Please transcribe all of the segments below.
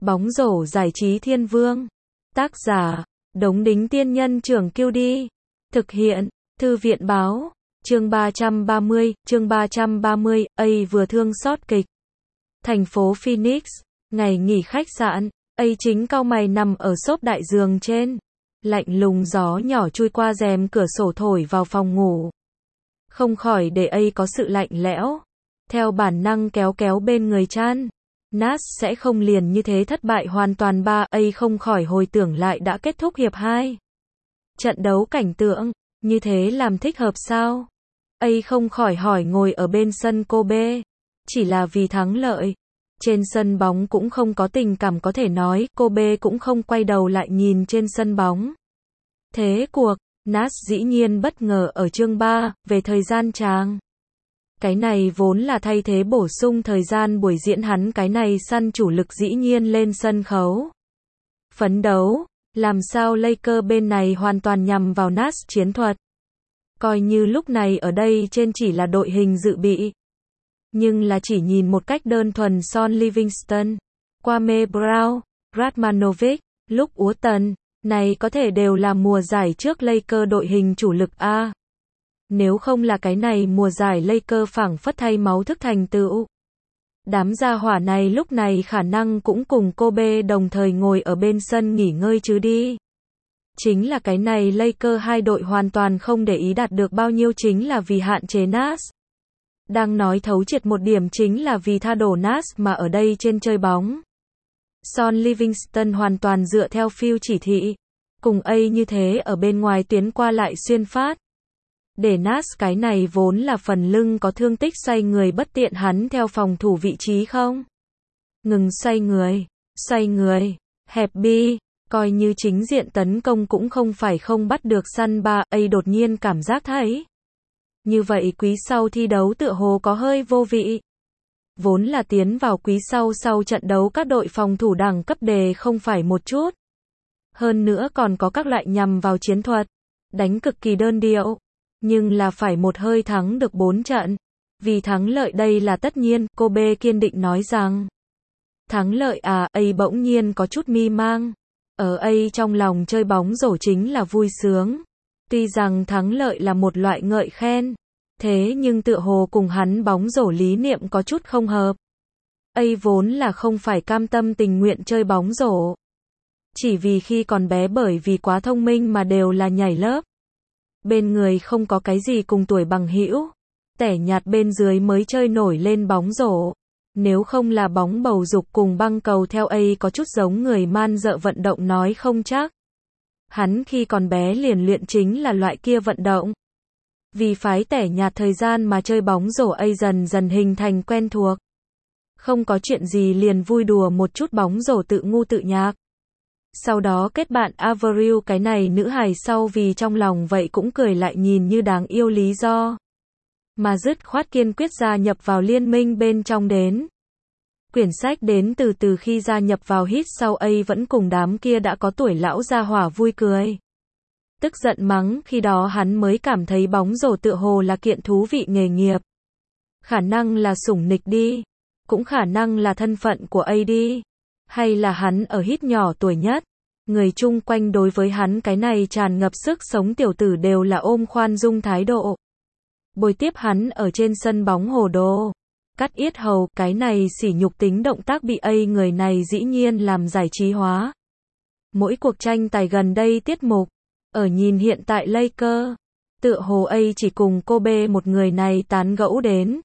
Bóng rổ giải trí thiên vương. Tác giả, Đống Đính Tiên Nhân Trưởng Kiêu Đi. Thực hiện, Thư viện Báo. Chương 330, A vừa thương xót kịch. Thành phố Phoenix, ngày nghỉ khách sạn, A chính cau mày nằm ở xốp đại giường trên. Lạnh lùng gió nhỏ chui qua rèm cửa sổ thổi vào phòng ngủ. Không khỏi để A có sự lạnh lẽo. Theo bản năng kéo bên người Chan. Nas sẽ không liền như thế thất bại hoàn toàn. A không khỏi hồi tưởng lại đã kết thúc hiệp 2. Trận đấu cảnh tượng, như thế làm thích hợp sao? A không khỏi hỏi ngồi ở bên sân Kobe. Chỉ là vì thắng lợi. Trên sân bóng cũng không có tình cảm có thể nói, Kobe cũng không quay đầu lại nhìn trên sân bóng. Thế cuộc, Nas dĩ nhiên bất ngờ ở chương 3, về thời gian tràng. Cái này vốn là thay thế bổ sung thời gian buổi diễn hắn cái này săn chủ lực dĩ nhiên lên sân khấu. Phấn đấu, làm sao Lakers bên này hoàn toàn nhằm vào Nas chiến thuật. Coi như lúc này ở đây trên chỉ là đội hình dự bị. Nhưng là chỉ nhìn một cách đơn thuần Son Livingston, Kwame Brown, Radmanovic, Luke Walton, này có thể đều là mùa giải trước Lakers đội hình chủ lực A. Nếu không là cái này mùa giải Lakers phảng phất thay máu thức thành tựu. Đám gia hỏa này lúc này khả năng cũng cùng Kobe đồng thời ngồi ở bên sân nghỉ ngơi chứ đi. Chính là cái này Lakers hai đội hoàn toàn không để ý đạt được bao nhiêu chính là vì hạn chế Nas. Đang nói thấu triệt một điểm chính là vì tha đổ Nas mà ở đây trên chơi bóng. Son Livingston hoàn toàn dựa theo Phil chỉ thị. Cùng A như thế ở bên ngoài tuyến qua lại xuyên phát. Để Nas cái này vốn là phần lưng có thương tích xoay người bất tiện hắn theo phòng thủ vị trí không? Ngừng xoay người, hẹp bi, coi như chính diện tấn công cũng không phải không bắt được săn ba. A đột nhiên cảm giác thấy. Như vậy quý sau thi đấu tựa hồ có hơi vô vị. Vốn là tiến vào quý sau trận đấu các đội phòng thủ đẳng cấp đề không phải một chút. Hơn nữa còn có các loại nhằm vào chiến thuật. Đánh cực kỳ đơn điệu. Nhưng là phải một hơi thắng được 4 trận. Vì thắng lợi đây là tất nhiên, Kobe kiên định nói rằng. Thắng lợi A bỗng nhiên có chút mi mang. Ở A trong lòng chơi bóng rổ chính là vui sướng. Tuy rằng thắng lợi là một loại ngợi khen. Thế nhưng tựa hồ cùng hắn bóng rổ lý niệm có chút không hợp. A vốn là không phải cam tâm tình nguyện chơi bóng rổ. Chỉ vì khi còn bé bởi vì quá thông minh mà đều là nhảy lớp. Bên người không có cái gì cùng tuổi bằng hữu. Tẻ nhạt bên dưới mới chơi nổi lên bóng rổ. Nếu không là bóng bầu dục cùng băng cầu theo A có chút giống người man dợ vận động nói không chắc. Hắn khi còn bé liền luyện chính là loại kia vận động. Vì phái tẻ nhạt thời gian mà chơi bóng rổ A dần dần hình thành quen thuộc. Không có chuyện gì liền vui đùa một chút bóng rổ tự ngu tự nhạc. Sau đó kết bạn Avril cái này nữ hài sau vì trong lòng vậy cũng cười lại nhìn như đáng yêu lý do. Mà dứt khoát kiên quyết gia nhập vào liên minh bên trong đến. Quyển sách đến từ khi gia nhập vào hit sau A vẫn cùng đám kia đã có tuổi lão gia hỏa vui cười. Tức giận mắng khi đó hắn mới cảm thấy bóng rổ tựa hồ là kiện thú vị nghề nghiệp. Khả năng là sủng nịch đi. Cũng khả năng là thân phận của A đi. Hay là hắn ở hit nhỏ tuổi nhất. Người chung quanh đối với hắn cái này tràn ngập sức sống tiểu tử đều là ôm khoan dung thái độ. Bồi tiếp hắn ở trên sân bóng hồ đồ. Cắt yết hầu, cái này sỉ nhục tính động tác bị A người này dĩ nhiên làm giải trí hóa. Mỗi cuộc tranh tài gần đây tiết mục. Ở nhìn hiện tại Lakers. Tựa hồ A chỉ cùng Kobe một người này tán gẫu đến.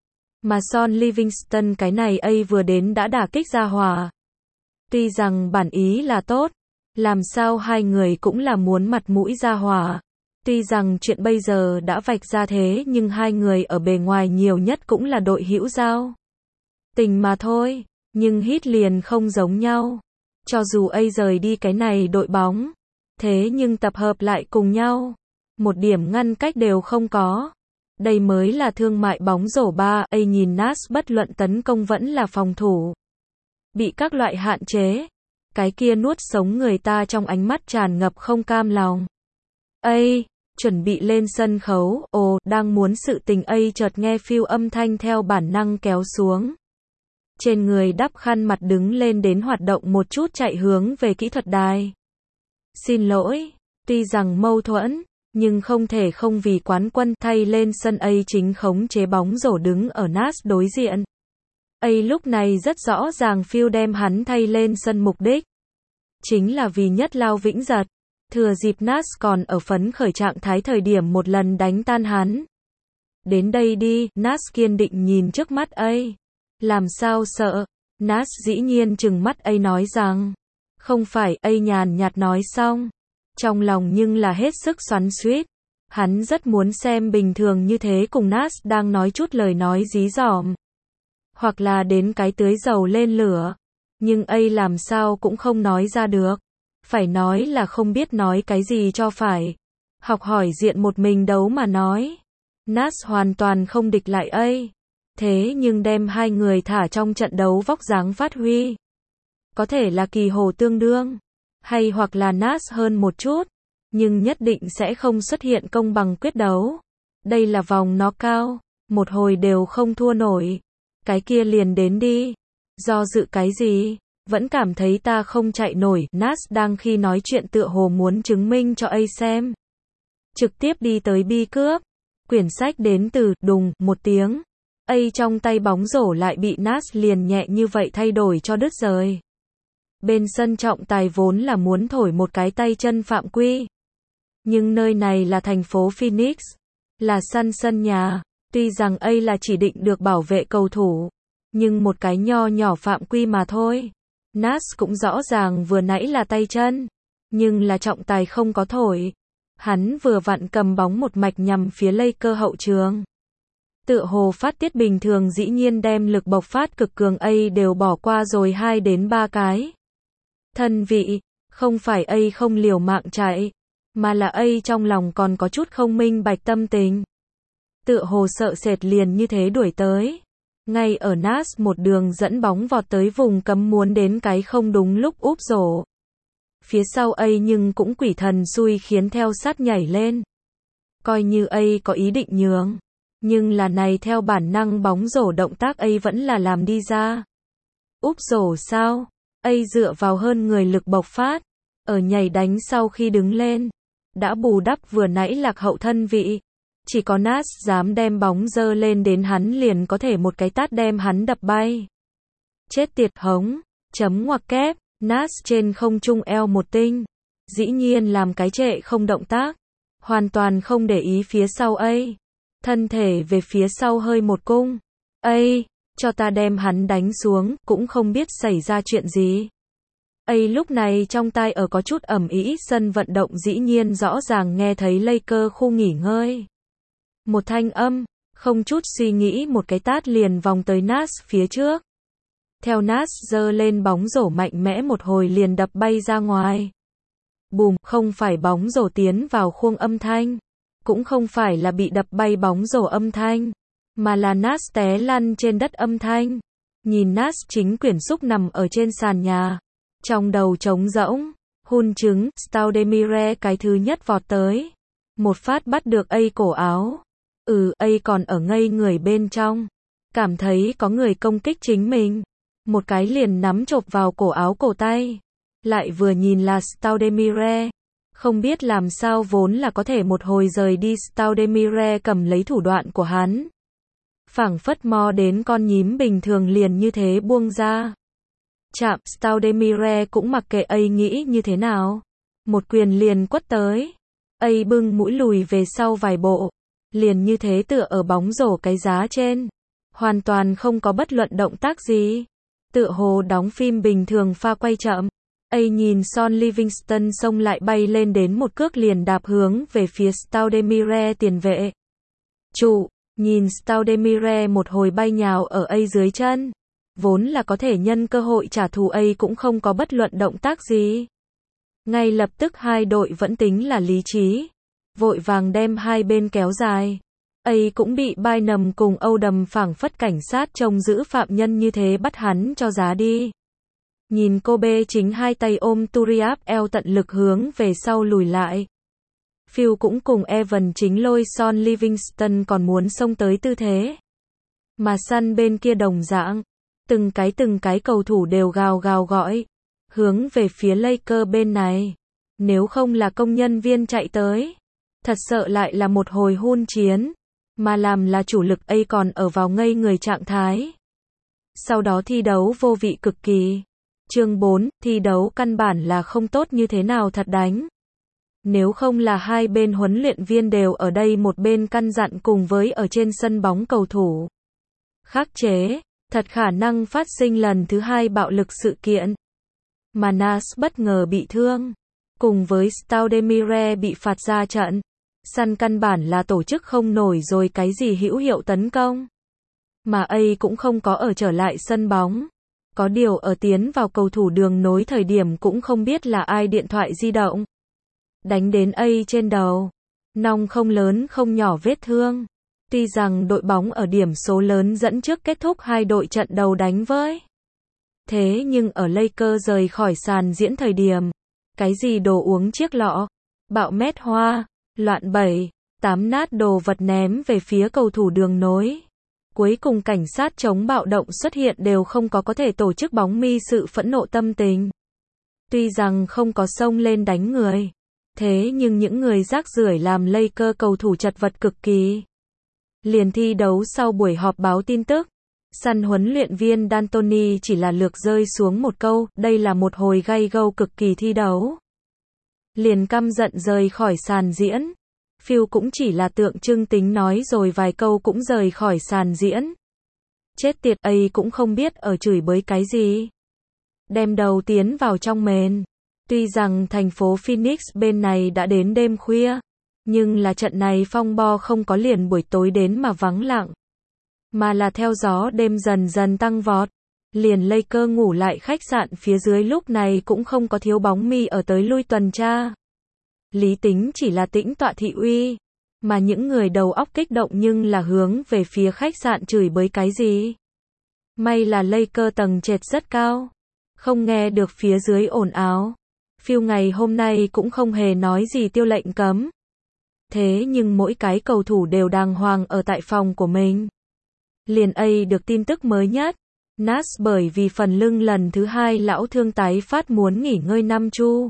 Mà Son Livingston cái này A vừa đến đã đả kích ra hòa. Tuy rằng bản ý là tốt. Làm sao hai người cũng là muốn mặt mũi ra hòa. Tuy rằng chuyện bây giờ đã vạch ra thế nhưng hai người ở bề ngoài nhiều nhất cũng là đội hữu giao. Tình mà thôi. Nhưng hit liền không giống nhau. Cho dù A rời đi cái này đội bóng. Thế nhưng tập hợp lại cùng nhau. Một điểm ngăn cách đều không có. Đây mới là thương mại bóng rổ ba. A nhìn Nas bất luận tấn công vẫn là phòng thủ. Bị các loại hạn chế. Cái kia nuốt sống người ta trong ánh mắt tràn ngập không cam lòng. A chuẩn bị lên sân khấu. Ồ, đang muốn sự tình A chợt nghe Phil âm thanh theo bản năng kéo xuống. trên người đắp khăn mặt đứng lên đến hoạt động một chút chạy hướng về kỹ thuật đài. Xin lỗi, tuy rằng mâu thuẫn, nhưng không thể không vì quán quân thay lên sân A chính khống chế bóng rổ đứng ở Nas đối diện. A lúc này rất rõ ràng Phil đem hắn thay lên sân mục đích. Chính là vì nhất lao vĩnh giật. Thừa dịp Nas còn ở phấn khởi trạng thái thời điểm một lần đánh tan hắn. Đến đây đi, Nas kiên định nhìn trước mắt A. Làm sao sợ? Nas dĩ nhiên trừng mắt A nói rằng. Không phải, A nhàn nhạt nói xong. Trong lòng nhưng là hết sức xoắn xuýt. Hắn rất muốn xem bình thường như thế cùng Nas đang nói chút lời nói dí dỏm. Hoặc là đến cái tưới dầu lên lửa. Nhưng A làm sao cũng không nói ra được. Phải nói là không biết nói cái gì cho phải. Học hỏi diện một mình đấu mà nói. Nas hoàn toàn không địch lại A. Thế nhưng đem hai người thả trong trận đấu vóc dáng phát huy. Có thể là kỳ hồ tương đương. Hay hoặc là Nas hơn một chút. Nhưng nhất định sẽ không xuất hiện công bằng quyết đấu. Đây là vòng knockout. Một hồi đều không thua nổi. Cái kia liền đến đi. Do dự cái gì? Vẫn cảm thấy ta không chạy nổi. Nas đang khi nói chuyện tựa hồ muốn chứng minh cho A xem. Trực tiếp đi tới bi cướp. Quyển sách đến từ đùng một tiếng. A trong tay bóng rổ lại bị Nas liền nhẹ như vậy thay đổi cho đứt rời. Bên sân trọng tài vốn là muốn thổi một cái tay chân phạm quy. Nhưng nơi này là thành phố Phoenix. Là sân nhà. Tuy rằng A là chỉ định được bảo vệ cầu thủ. Nhưng một cái nho nhỏ phạm quy mà thôi. Nas cũng rõ ràng vừa nãy là tay chân. Nhưng là trọng tài không có thổi. Hắn vừa vặn cầm bóng một mạch nhằm phía Lakers hậu trường. Tựa hồ phát tiết bình thường dĩ nhiên đem lực bộc phát cực cường A đều bỏ qua rồi 2 đến 3 cái. Thân vị, không phải A không liều mạng chạy. Mà là A trong lòng còn có chút không minh bạch tâm tình. Tựa hồ sợ sệt liền như thế đuổi tới. Ngay ở Nas một đường dẫn bóng vọt tới vùng cấm muốn đến cái không đúng lúc úp rổ. Phía sau A nhưng cũng quỷ thần xui khiến theo sát nhảy lên. Coi như A có ý định nhường. Nhưng là này theo bản năng bóng rổ động tác A vẫn là làm đi ra. Úp rổ sao? A dựa vào hơn người lực bộc phát. Ở nhảy đánh sau khi đứng lên. Đã bù đắp vừa nãy lạc hậu thân vị. Chỉ có Nas dám đem bóng dơ lên đến hắn liền có thể một cái tát đem hắn đập bay. Chết tiệt hống. Chấm ngoặc kép. Nas trên không trung eo một tinh. Dĩ nhiên làm cái trệ không động tác. Hoàn toàn không để ý phía sau A. Thân thể về phía sau hơi một cung. A, cho ta đem hắn đánh xuống, cũng không biết xảy ra chuyện gì. A lúc này trong tai ở có chút ầm ĩ sân vận động dĩ nhiên rõ ràng nghe thấy Lakers khu nghỉ ngơi. Một thanh âm, không chút suy nghĩ một cái tát liền vòng tới Nas phía trước. Theo Nas giơ lên bóng rổ mạnh mẽ một hồi liền đập bay ra ngoài. Bùm, không phải bóng rổ tiến vào khuôn âm thanh. Cũng không phải là bị đập bay bóng rổ âm thanh. Mà là Nas té lăn trên đất âm thanh. Nhìn Nas chính quyển xúc nằm ở trên sàn nhà. Trong đầu trống rỗng. Hun trứng, Stoudemire cái thứ nhất vọt tới. Một phát bắt được A cổ áo. A còn ở ngây người bên trong. Cảm thấy có người công kích chính mình. Một cái liền nắm chộp vào cổ áo cổ tay. Lại vừa nhìn là Stoudemire. Không biết làm sao vốn là có thể một hồi rời đi Stoudemire cầm lấy thủ đoạn của hắn. Phảng phất mò đến con nhím bình thường liền như thế buông ra. Chạm, Stoudemire cũng mặc kệ A nghĩ như thế nào. Một quyền liền quất tới. A bưng mũi lùi về sau vài bộ. Liền như thế tựa ở bóng rổ cái giá trên. Hoàn toàn không có bất luận động tác gì. Tựa hồ đóng phim bình thường pha quay chậm. A nhìn Son Livingston xông lại bay lên đến một cước liền đạp hướng về phía Stoudemire tiền vệ. Trụ, nhìn Stoudemire một hồi bay nhào ở A dưới chân. Vốn là có thể nhân cơ hội trả thù A cũng không có bất luận động tác gì. Ngay lập tức hai đội vẫn tính là lý trí. Vội vàng đem hai bên kéo dài. A cũng bị Bynum cùng Odom phảng phất cảnh sát trông giữ phạm nhân như thế bắt hắn cho giá đi. Nhìn Kobe chính hai tay ôm Turiaf eo tận lực hướng về sau lùi lại. Phil cũng cùng Evan chính lôi Son Livingston còn muốn xông tới tư thế. Mà sân bên kia đồng dạng. Từng cái cầu thủ đều gào gào gọi, hướng về phía Lakers bên này. Nếu không là công nhân viên chạy tới, thật sợ lại là một hồi hun chiến, mà làm là chủ lực A còn ở vào ngây người trạng thái. Sau đó thi đấu vô vị cực kỳ. Chương 4, thi đấu căn bản là không tốt như thế nào thật đánh. Nếu không là hai bên huấn luyện viên đều ở đây một bên căn dặn cùng với ở trên sân bóng cầu thủ khắc chế, thật khả năng phát sinh lần thứ hai bạo lực sự kiện. Mà Nash bất ngờ bị thương, cùng với Stoudemire bị phạt ra trận. Săn căn bản là tổ chức không nổi rồi cái gì hữu hiệu tấn công. Mà A cũng không có ở trở lại sân bóng. Có điều ở tiến vào cầu thủ đường nối thời điểm cũng không biết là ai điện thoại di động. Đánh đến A trên đầu. Nong không lớn không nhỏ vết thương. Tuy rằng đội bóng ở điểm số lớn dẫn trước kết thúc hai đội trận đầu đánh với. Thế nhưng ở Lakers rời khỏi sàn diễn thời điểm. Cái gì đồ uống chiếc lọ. Bạo mét hoa. Loạn 7-8 nát đồ vật ném về phía cầu thủ đường nối. Cuối cùng cảnh sát chống bạo động xuất hiện đều không có thể tổ chức bóng mi sự phẫn nộ tâm tình. Tuy rằng không có xông lên đánh người, thế nhưng những người rác rưởi làm Lakers cầu thủ chật vật cực kỳ. Liền thi đấu sau buổi họp báo tin tức, sân huấn luyện viên D'Antoni chỉ là lược rơi xuống một câu, đây là một hồi gay gâu cực kỳ thi đấu. Liền căm giận rời khỏi sàn diễn. Phil cũng chỉ là tượng trưng tính nói rồi vài câu cũng rời khỏi sàn diễn. Chết tiệt A cũng không biết ở chửi bới cái gì. Đem đầu tiến vào trong mền. Tuy rằng thành phố Phoenix bên này đã đến đêm khuya, nhưng là trận này phong bo không có liền buổi tối đến mà vắng lặng. Mà là theo gió đêm dần dần tăng vọt. Liền Lakers ngủ lại khách sạn phía dưới lúc này cũng không có thiếu bóng mi ở tới lui tuần tra. Lý tính chỉ là tĩnh tọa thị uy, mà những người đầu óc kích động nhưng là hướng về phía khách sạn chửi bới cái gì. May là Lakers tầng trệt rất cao, không nghe được phía dưới ồn ào. Phil ngày hôm nay cũng không hề nói gì tiêu lệnh cấm. Thế nhưng mỗi cái cầu thủ đều đàng hoàng ở tại phòng của mình. Liền A được tin tức mới nhất. Nash bởi vì phần lưng lần thứ hai lão thương tái phát muốn nghỉ ngơi 5 chu.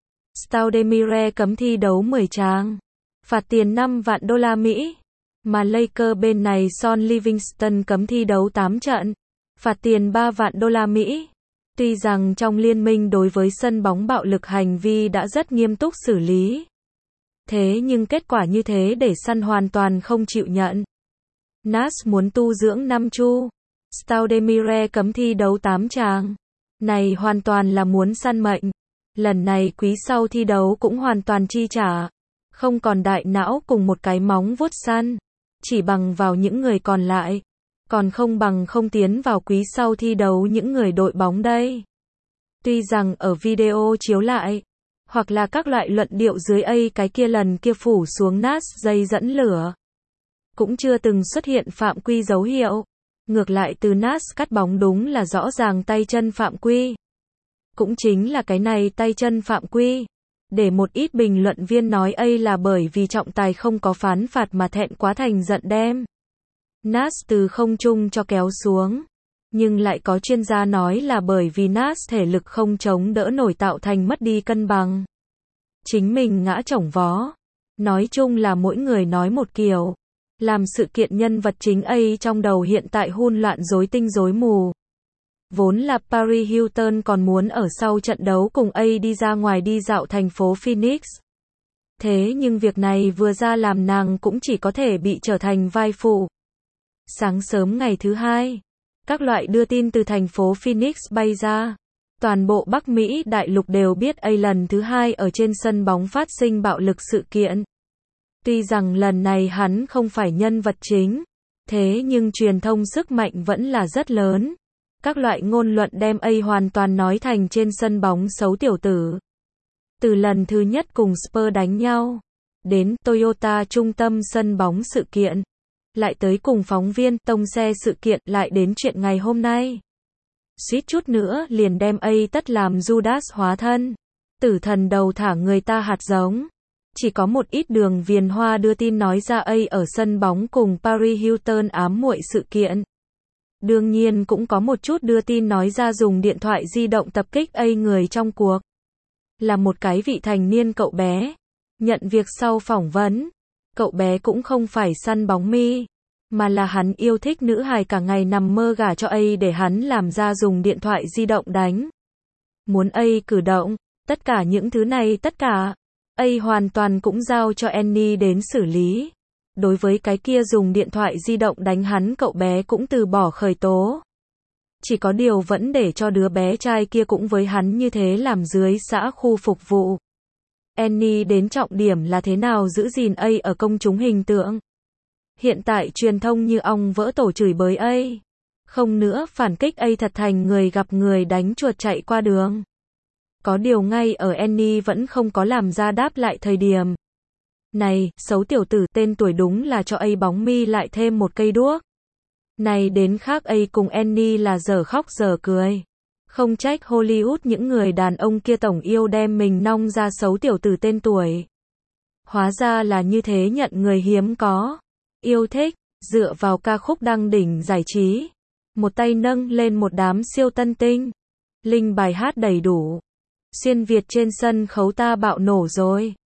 Stoudemire cấm thi đấu 10 trang. Phạt tiền 5 vạn đô la Mỹ. Mà Lakers bên này Son Livingston cấm thi đấu 8 trận. Phạt tiền 3 vạn đô la Mỹ. Tuy rằng trong liên minh đối với sân bóng bạo lực hành vi đã rất nghiêm túc xử lý. Thế nhưng kết quả như thế để sân hoàn toàn không chịu nhận. Nash muốn tu dưỡng 5 chu. Stoudemire cấm thi đấu 8 tràng. Này hoàn toàn là muốn săn mệnh. Lần này quý sau thi đấu cũng hoàn toàn chi trả. Không còn đại não cùng một cái móng vuốt săn. Chỉ bằng vào những người còn lại. Còn không bằng không tiến vào quý sau thi đấu những người đội bóng đây. Tuy rằng ở video chiếu lại, hoặc là các loại luận điệu dưới A cái kia lần kia phủ xuống Nash dây dẫn lửa. Cũng chưa từng xuất hiện phạm quy dấu hiệu. Ngược lại từ Nash cắt bóng đúng là rõ ràng tay chân phạm quy. Cũng chính là cái này tay chân phạm quy. Để một ít bình luận viên nói A là bởi vì trọng tài không có phán phạt mà thẹn quá thành giận đem Nash từ không trung cho kéo xuống. Nhưng lại có chuyên gia nói là bởi vì Nash thể lực không chống đỡ nổi tạo thành mất đi cân bằng. Chính mình ngã chổng vó. Nói chung là mỗi người nói một kiểu. Làm sự kiện nhân vật chính A trong đầu hiện tại hỗn loạn rối tinh rối mù. Vốn là Paris Hilton còn muốn ở sau trận đấu cùng A đi ra ngoài đi dạo thành phố Phoenix. Thế nhưng việc này vừa ra làm nàng cũng chỉ có thể bị trở thành vai phụ. Sáng sớm ngày thứ hai, các loại đưa tin từ thành phố Phoenix bay ra. Toàn bộ Bắc Mỹ đại lục đều biết A lần thứ hai ở trên sân bóng phát sinh bạo lực sự kiện. Tuy rằng lần này hắn không phải nhân vật chính, thế nhưng truyền thông sức mạnh vẫn là rất lớn. Các loại ngôn luận đem A hoàn toàn nói thành trên sân bóng xấu tiểu tử. Từ lần thứ nhất cùng Spurs đánh nhau, đến Toyota trung tâm sân bóng sự kiện, lại tới cùng phóng viên tông xe sự kiện, lại đến chuyện ngày hôm nay. Suýt chút nữa liền đem A tất làm Judas hóa thân. Tử thần đầu thả người ta hạt giống. Chỉ có một ít đường viền hoa đưa tin nói ra A ở sân bóng cùng Paris Hilton ám muội sự kiện. Đương nhiên cũng có một chút đưa tin nói ra dùng điện thoại di động tập kích A người trong cuộc. Là một cái vị thành niên cậu bé. Nhận việc sau phỏng vấn, cậu bé cũng không phải săn bóng mi, mà là hắn yêu thích nữ hài cả ngày nằm mơ gả cho A để hắn làm ra dùng điện thoại di động đánh. Muốn A cử động, tất cả những thứ này tất cả, A hoàn toàn cũng giao cho Annie đến xử lý. Đối với cái kia dùng điện thoại di động đánh hắn cậu bé cũng từ bỏ khởi tố. Chỉ có điều vẫn để cho đứa bé trai kia cũng với hắn như thế làm dưới xã khu phục vụ. Annie đến trọng điểm là thế nào giữ gìn A ở công chúng hình tượng. Hiện tại truyền thông như ong vỡ tổ chửi bới A. Không nữa phản kích A thật thành người gặp người đánh chuột chạy qua đường. Có điều ngay ở Annie vẫn không có làm ra đáp lại thời điểm. Này, xấu tiểu tử tên tuổi đúng là cho A bóng mi lại thêm một cây đuốc. Này đến khác A cùng Annie là giờ khóc giờ cười. Không trách Hollywood những người đàn ông kia tổng yêu đem mình nong ra xấu tiểu tử tên tuổi. Hóa ra là như thế nhận người hiếm có. Yêu thích, dựa vào ca khúc đăng đỉnh giải trí. Một tay nâng lên một đám siêu tân tinh. Linh bài hát đầy đủ. Xuyên Việt trên sân khấu ta bạo nổ rồi.